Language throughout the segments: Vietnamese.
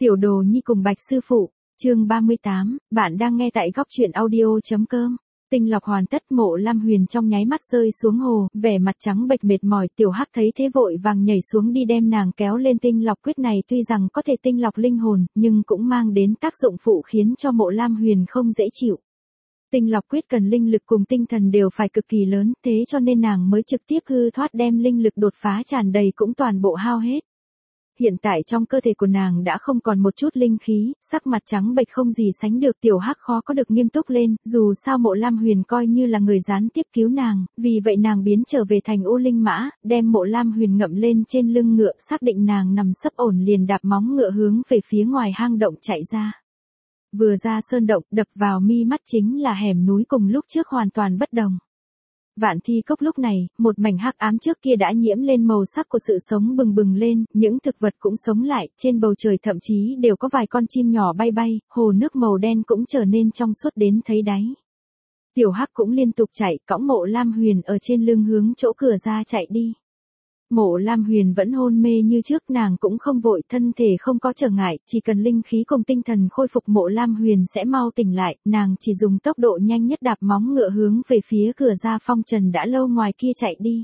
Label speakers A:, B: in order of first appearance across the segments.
A: Tiểu đồ nhi cùng Bạch sư phụ, chương 38, bạn đang nghe tại góc truyện audio.com. Tinh lọc hoàn tất, Mộ Lam Huyền trong nháy mắt rơi xuống hồ, vẻ mặt trắng bệch mệt mỏi. Tiểu Hắc thấy thế vội vàng nhảy xuống đi đem nàng kéo lên. Tinh lọc quyết này tuy rằng có thể tinh lọc linh hồn, nhưng cũng mang đến tác dụng phụ khiến cho Mộ Lam Huyền không dễ chịu. Tinh lọc quyết cần linh lực cùng tinh thần đều phải cực kỳ lớn, thế cho nên nàng mới trực tiếp hư thoát đem linh lực đột phá tràn đầy cũng toàn bộ hao hết. Hiện tại trong cơ thể của nàng đã không còn một chút linh khí, sắc mặt trắng bệch không gì sánh được. Tiểu Hắc khó có được nghiêm túc lên, dù sao Mộ Lam Huyền coi như là người gián tiếp cứu nàng, vì vậy nàng biến trở về thành U Linh Mã, đem Mộ Lam Huyền ngậm lên trên lưng ngựa, xác định nàng nằm sấp ổn liền đạp móng ngựa hướng về phía ngoài hang động chạy ra. Vừa ra sơn động, đập vào mi mắt chính là hẻm núi cùng lúc trước hoàn toàn bất đồng. Vạn Thi Cốc lúc này, một mảnh hắc ám trước kia đã nhiễm lên màu sắc của sự sống bừng bừng lên, những thực vật cũng sống lại, trên bầu trời thậm chí đều có vài con chim nhỏ bay bay, hồ nước màu đen cũng trở nên trong suốt đến thấy đáy. Tiểu Hắc cũng liên tục chạy, cõng Mộ Lam Huyền ở trên lưng hướng chỗ cửa ra chạy đi. Mộ Lam Huyền vẫn hôn mê như trước, nàng cũng không vội, thân thể không có trở ngại, chỉ cần linh khí cùng tinh thần khôi phục Mộ Lam Huyền sẽ mau tỉnh lại, nàng chỉ dùng tốc độ nhanh nhất đạp móng ngựa hướng về phía cửa ra phong trần đã lâu ngoài kia chạy đi.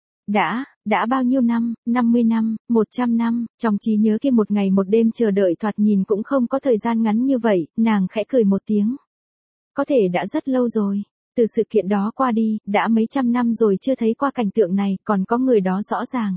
A: Đã bao nhiêu năm, 50 năm, 100 năm, trong trí nhớ kia một ngày một đêm chờ đợi thoạt nhìn cũng không có thời gian ngắn như vậy, nàng khẽ cười một tiếng. Có thể đã rất lâu rồi. Từ sự kiện đó qua đi, đã mấy trăm năm rồi chưa thấy qua cảnh tượng này, còn có người đó rõ ràng.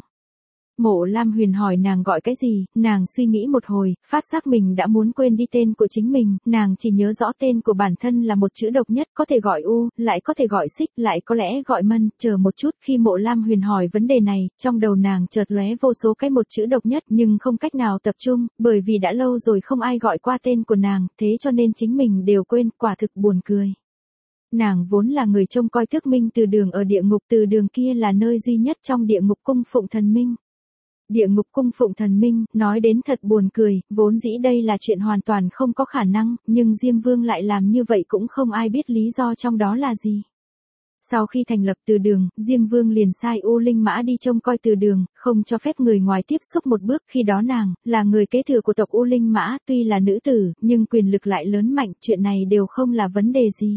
A: Mộ Lam Huyền hỏi nàng gọi cái gì, nàng suy nghĩ một hồi, phát giác mình đã muốn quên đi tên của chính mình, nàng chỉ nhớ rõ tên của bản thân là một chữ độc nhất, có thể gọi U, lại có thể gọi Xích, lại có lẽ gọi Mân. Chờ một chút, khi Mộ Lam Huyền hỏi vấn đề này, trong đầu nàng chợt lóe vô số cái một chữ độc nhất nhưng không cách nào tập trung, bởi vì đã lâu rồi không ai gọi qua tên của nàng, thế cho nên chính mình đều quên, quả thực buồn cười. Nàng vốn là người trông coi Tước Minh Từ Đường ở địa ngục Từ Đường, kia là nơi duy nhất trong địa ngục cung phụng thần minh. Địa ngục cung phụng thần minh, nói đến thật buồn cười, vốn dĩ đây là chuyện hoàn toàn không có khả năng, nhưng Diêm Vương lại làm như vậy cũng không ai biết lý do trong đó là gì. Sau khi thành lập Từ Đường, Diêm Vương liền sai U Linh Mã đi trông coi Từ Đường, không cho phép người ngoài tiếp xúc một bước. Khi đó nàng là người kế thừa của tộc U Linh Mã, tuy là nữ tử, nhưng quyền lực lại lớn mạnh, chuyện này đều không là vấn đề gì.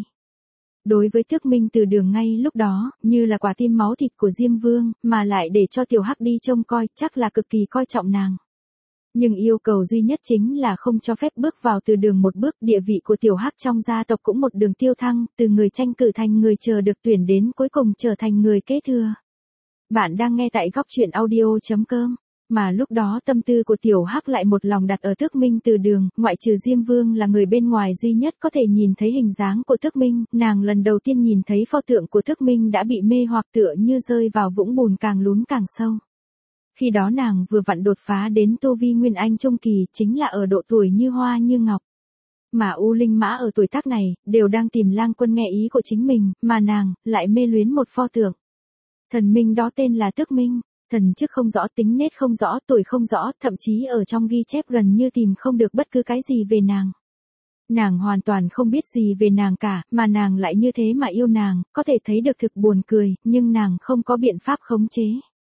A: Đối với Tước Minh Từ Đường ngay lúc đó, như là quả tim máu thịt của Diêm Vương, mà lại để cho Tiểu Hắc đi trông coi, chắc là cực kỳ coi trọng nàng. Nhưng yêu cầu duy nhất chính là không cho phép bước vào Từ Đường một bước. Địa vị của Tiểu Hắc trong gia tộc cũng một đường tiêu thăng, từ người tranh cử thành người chờ được tuyển đến cuối cùng trở thành người kế thừa. Bạn đang nghe tại góc truyện audio.com. Mà lúc đó tâm tư của Tiểu Hắc lại một lòng đặt ở Tước Minh Từ Đường, ngoại trừ Diêm Vương là người bên ngoài duy nhất có thể nhìn thấy hình dáng của Tước Minh, nàng lần đầu tiên nhìn thấy pho tượng của Tước Minh đã bị mê hoặc tựa như rơi vào vũng bùn càng lún càng sâu. Khi đó nàng vừa vặn đột phá đến tu vi Nguyên Anh Trung Kỳ, chính là ở độ tuổi như hoa như ngọc. Mà U Linh Mã ở tuổi tác này, đều đang tìm Lang Quân nghe ý của chính mình, mà nàng lại mê luyến một pho tượng. Thần minh đó tên là Tước Minh. Thần chức không rõ, tính nết không rõ, tuổi không rõ, thậm chí ở trong ghi chép gần như tìm không được bất cứ cái gì về nàng. Nàng hoàn toàn không biết gì về nàng cả, mà nàng lại như thế mà yêu nàng, có thể thấy được thực buồn cười, nhưng nàng không có biện pháp khống chế.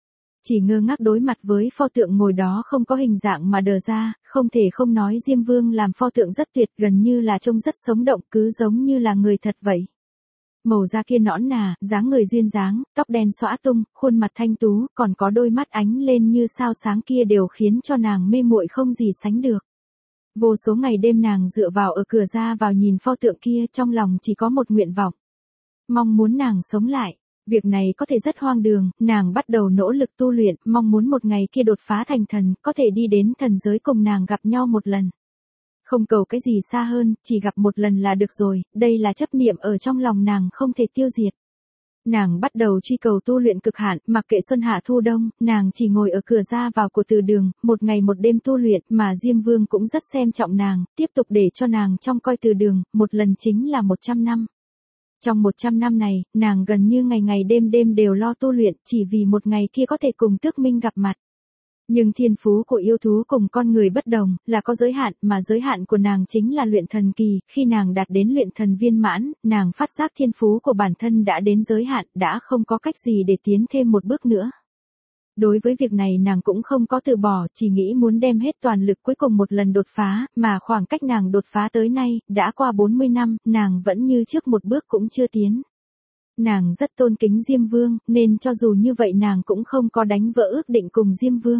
A: Chỉ ngơ ngác đối mặt với pho tượng ngồi đó không có hình dạng mà đờ ra, không thể không nói Diêm Vương làm pho tượng rất tuyệt, gần như là trông rất sống động, cứ giống như là người thật vậy. Màu da kia nõn nà, dáng người duyên dáng, tóc đen xõa tung, khuôn mặt thanh tú, còn có đôi mắt ánh lên như sao sáng kia đều khiến cho nàng mê muội không gì sánh được. Vô số ngày đêm nàng dựa vào ở cửa ra vào nhìn pho tượng kia, trong lòng chỉ có một nguyện vọng. Mong muốn nàng sống lại. Việc này có thể rất hoang đường, nàng bắt đầu nỗ lực tu luyện, mong muốn một ngày kia đột phá thành thần, có thể đi đến thần giới cùng nàng gặp nhau một lần. Không cầu cái gì xa hơn, chỉ gặp một lần là được rồi, đây là chấp niệm ở trong lòng nàng không thể tiêu diệt. Nàng bắt đầu truy cầu tu luyện cực hạn, mặc kệ xuân hạ thu đông, nàng chỉ ngồi ở cửa ra vào của Từ Đường, một ngày một đêm tu luyện, mà Diêm Vương cũng rất xem trọng nàng, tiếp tục để cho nàng trông coi Từ Đường, một lần chính là 100 năm. Trong 100 năm này, nàng gần như ngày ngày đêm đêm đều lo tu luyện, chỉ vì một ngày kia có thể cùng Tước Minh gặp mặt. Nhưng thiên phú của yêu thú cùng con người bất đồng, là có giới hạn, mà giới hạn của nàng chính là luyện thần kỳ. Khi nàng đạt đến luyện thần viên mãn, nàng phát giác thiên phú của bản thân đã đến giới hạn, đã không có cách gì để tiến thêm một bước nữa. Đối với việc này nàng cũng không có từ bỏ, chỉ nghĩ muốn đem hết toàn lực cuối cùng một lần đột phá, mà khoảng cách nàng đột phá tới nay, đã qua 40 năm, nàng vẫn như trước một bước cũng chưa tiến. Nàng rất tôn kính Diêm Vương, nên cho dù như vậy nàng cũng không có đánh vỡ ước định cùng Diêm Vương.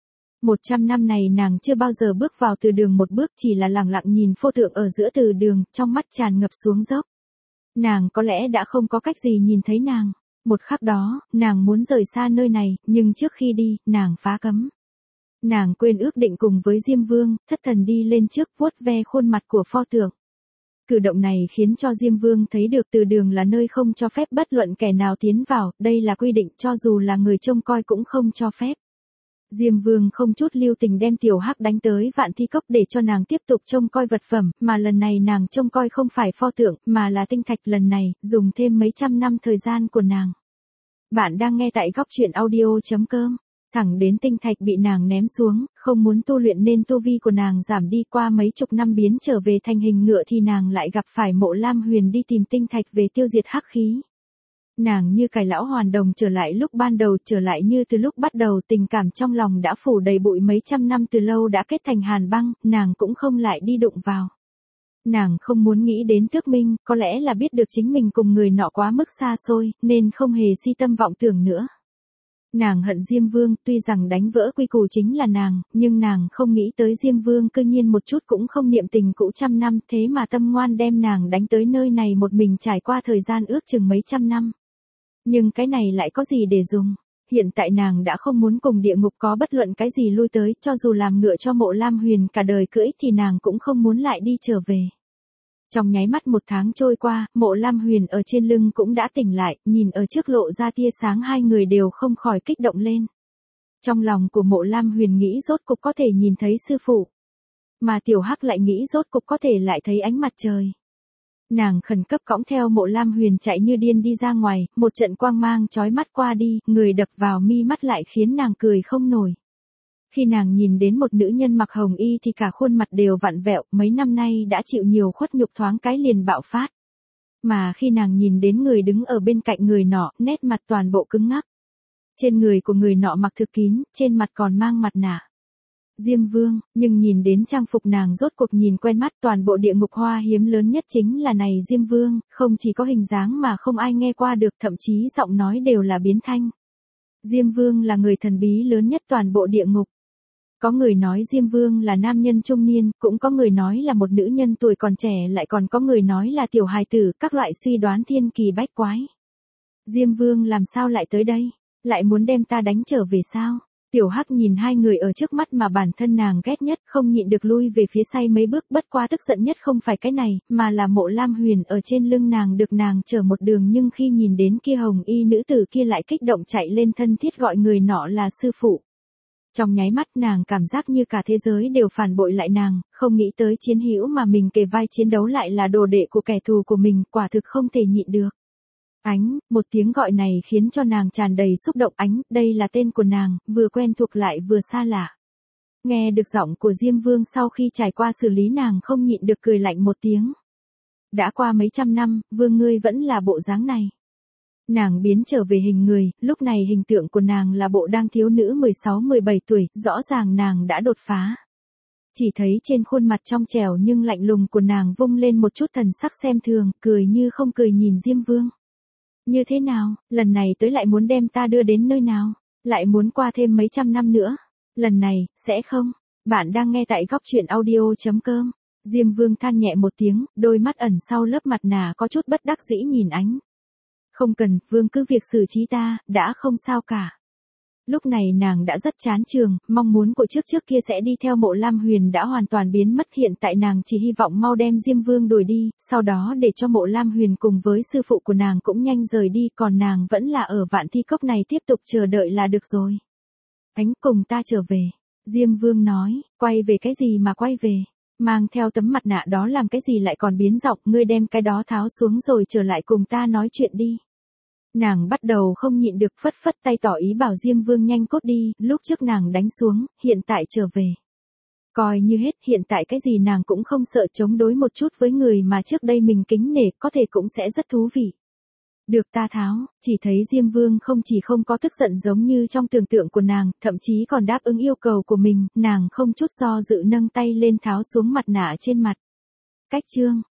A: 100 năm này nàng chưa bao giờ bước vào từ đường một bước, chỉ là lặng lặng nhìn pho tượng ở giữa từ đường, trong mắt tràn ngập xuống dốc. Nàng có lẽ đã không có cách gì nhìn thấy nàng. Một khắc đó, nàng muốn rời xa nơi này, nhưng trước khi đi, nàng phá cấm. Nàng quên ước định cùng với Diêm Vương, thất thần đi lên trước vuốt ve khuôn mặt của pho tượng. Cử động này khiến cho Diêm Vương thấy được từ đường là nơi không cho phép bất luận kẻ nào tiến vào, đây là quy định cho dù là người trông coi cũng không cho phép. Diêm Vương không chút lưu tình đem Tiểu Hắc đánh tới Vạn Thi Cốc để cho nàng tiếp tục trông coi vật phẩm, mà lần này nàng trông coi không phải pho tượng, mà là tinh thạch, lần này, dùng thêm mấy trăm năm thời gian của nàng. Bạn đang nghe tại góc truyện audio.com. Thẳng đến tinh thạch bị nàng ném xuống, không muốn tu luyện nên tu vi của nàng giảm đi, qua mấy chục năm biến trở về thành hình ngựa thì nàng lại gặp phải Mộ Lam Huyền đi tìm tinh thạch về tiêu diệt hắc khí. Nàng như cải lão hoàn đồng trở lại lúc ban đầu, trở lại như từ lúc bắt đầu, tình cảm trong lòng đã phủ đầy bụi mấy trăm năm từ lâu đã kết thành hàn băng, nàng cũng không lại đi đụng vào. Nàng không muốn nghĩ đến Tước Minh, có lẽ là biết được chính mình cùng người nọ quá mức xa xôi, nên không hề si tâm vọng tưởng nữa. Nàng hận Diêm Vương, tuy rằng đánh vỡ quy củ chính là nàng, nhưng nàng không nghĩ tới Diêm Vương cư nhiên một chút cũng không niệm tình cũ trăm năm, thế mà tâm ngoan đem nàng đánh tới nơi này một mình trải qua thời gian ước chừng mấy trăm năm. Nhưng cái này lại có gì để dùng? Hiện tại nàng đã không muốn cùng địa ngục có bất luận cái gì lui tới, cho dù làm ngựa cho Mộ Lam Huyền cả đời cưỡi thì nàng cũng không muốn lại đi trở về. Trong nháy mắt 1 tháng trôi qua, Mộ Lam Huyền ở trên lưng cũng đã tỉnh lại, nhìn ở trước lộ ra tia sáng, hai người đều không khỏi kích động lên. Trong lòng của Mộ Lam Huyền nghĩ rốt cục có thể nhìn thấy sư phụ. Mà Tiểu Hắc lại nghĩ rốt cục có thể lại thấy ánh mặt trời. Nàng khẩn cấp cõng theo Mộ Lam Huyền chạy như điên đi ra ngoài, một trận quang mang chói mắt qua đi, người đập vào mi mắt lại khiến nàng cười không nổi. Khi nàng nhìn đến một nữ nhân mặc hồng y thì cả khuôn mặt đều vặn vẹo, mấy năm nay đã chịu nhiều khuất nhục thoáng cái liền bạo phát. Mà khi nàng nhìn đến người đứng ở bên cạnh người nọ, nét mặt toàn bộ cứng ngắc. Trên người của người nọ mặc thực kín, trên mặt còn mang mặt nạ. Diêm Vương, nhưng nhìn đến trang phục nàng rốt cuộc nhìn quen mắt, toàn bộ địa ngục hoa hiếm lớn nhất chính là này Diêm Vương, không chỉ có hình dáng mà không ai nghe qua được, thậm chí giọng nói đều là biến thanh. Diêm Vương là người thần bí lớn nhất toàn bộ địa ngục. Có người nói Diêm Vương là nam nhân trung niên, cũng có người nói là một nữ nhân tuổi còn trẻ, lại còn có người nói là tiểu hài tử, các loại suy đoán thiên kỳ bách quái. Diêm Vương làm sao lại tới đây? Lại muốn đem ta đánh trở về sao? Tiểu Hắc nhìn hai người ở trước mắt mà bản thân nàng ghét nhất, không nhịn được lui về phía sau mấy bước, bất quá tức giận nhất không phải cái này, mà là Mộ Lam Huyền ở trên lưng nàng được nàng chở một đường, nhưng khi nhìn đến kia hồng y nữ tử kia lại kích động chạy lên thân thiết gọi người nọ là sư phụ. Trong nháy mắt nàng cảm giác như cả thế giới đều phản bội lại nàng, không nghĩ tới chiến hữu mà mình kề vai chiến đấu lại là đồ đệ của kẻ thù của mình, quả thực không thể nhịn được. Ánh, một tiếng gọi này khiến cho nàng tràn đầy xúc động. Ánh, đây là tên của nàng, vừa quen thuộc lại vừa xa lạ. Nghe được giọng của Diêm Vương sau khi trải qua xử lý, nàng không nhịn được cười lạnh một tiếng. Đã qua mấy trăm năm, Vương ngươi vẫn là bộ dáng này. Nàng biến trở về hình người, lúc này hình tượng của nàng là bộ đang thiếu nữ 16-17 tuổi, rõ ràng nàng đã đột phá. Chỉ thấy trên khuôn mặt trong trẻo nhưng lạnh lùng của nàng vung lên một chút thần sắc xem thường, cười như không cười nhìn Diêm Vương. Như thế nào, lần này tới lại muốn đem ta đưa đến nơi nào, lại muốn qua thêm mấy trăm năm nữa. Lần này, sẽ không. Bạn đang nghe tại góc truyện audio.com. Diêm Vương than nhẹ một tiếng, đôi mắt ẩn sau lớp mặt nạ có chút bất đắc dĩ nhìn Ánh. Không cần, Vương cứ việc xử trí ta, đã không sao cả. Lúc này nàng đã rất chán trường, mong muốn của trước kia sẽ đi theo Mộ Lam Huyền đã hoàn toàn biến mất, hiện tại nàng chỉ hy vọng mau đem Diêm Vương đuổi đi, sau đó để cho Mộ Lam Huyền cùng với sư phụ của nàng cũng nhanh rời đi, còn nàng vẫn là ở Vạn Thi Cốc này tiếp tục chờ đợi là được rồi. Ánh, cùng ta trở về. Diêm Vương nói, quay về cái gì mà quay về? Mang theo tấm mặt nạ đó làm cái gì lại còn biến giọng, ngươi đem cái đó tháo xuống rồi trở lại cùng ta nói chuyện đi. Nàng bắt đầu không nhịn được phất phất tay tỏ ý bảo Diêm Vương nhanh cốt đi, lúc trước nàng đánh xuống, hiện tại trở về. Coi như hết, hiện tại cái gì nàng cũng không sợ, chống đối một chút với người mà trước đây mình kính nể, có thể cũng sẽ rất thú vị. Được ta tháo, chỉ thấy Diêm Vương không chỉ không có tức giận giống như trong tưởng tượng của nàng, thậm chí còn đáp ứng yêu cầu của mình, nàng không chút do dự nâng tay lên tháo xuống mặt nạ trên mặt. Cách chương